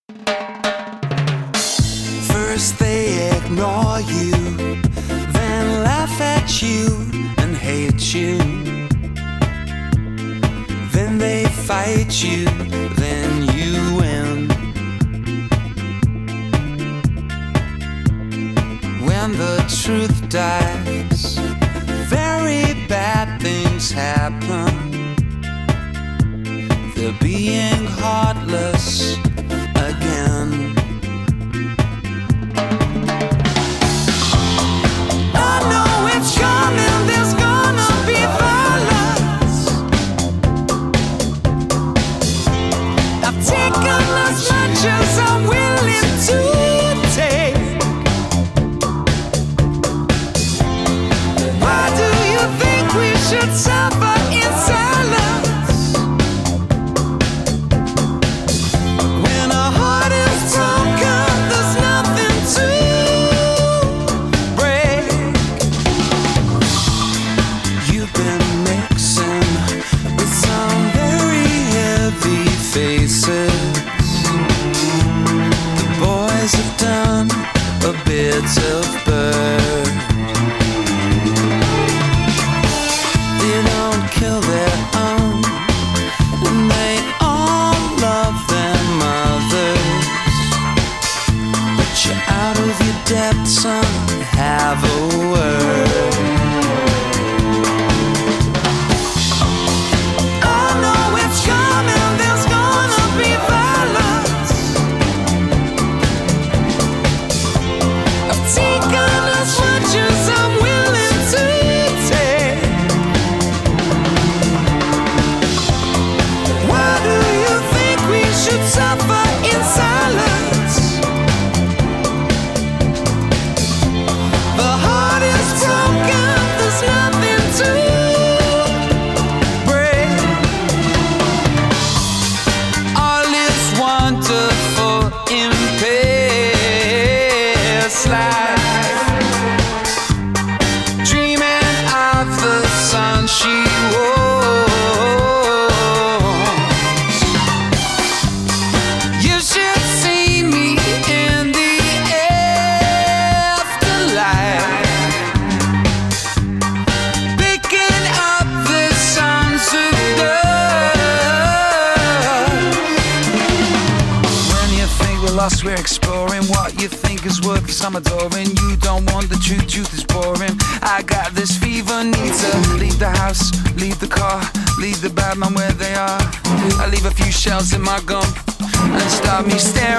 First they ignore you, then laugh at you and hate you. Then they fight you, then you win. When the truth dies, very bad things happen. They're being heartless again. I know it's coming, there's gonna be violence. I've taken as much as I'm willing to take. Why do you think we should suffer in silence? When our heart is broken, there's nothing to break. You've been mixing with some very heavy faces. The boys have done a bit of bird. They don't kill their own, and they all love their mothers. But you're out of your depth, son, have a word. I know it's coming, there's gonna be violence. I've taken as much as I'm willing to take. Why do you think we should suffer in silence? The heart is broken, there's nothing to break. All is wonderful in past life. Dreaming of the sun she wore. You should see me in the afterlife, picking up the songs of love. When you think we're lost, we're exploring what you think is worth some adoring. You don't want the truth, truth is boring. I got this fever, need to leave the house, leave the car, leave the bad man where they are. I leave a few shells in my gum and start me staring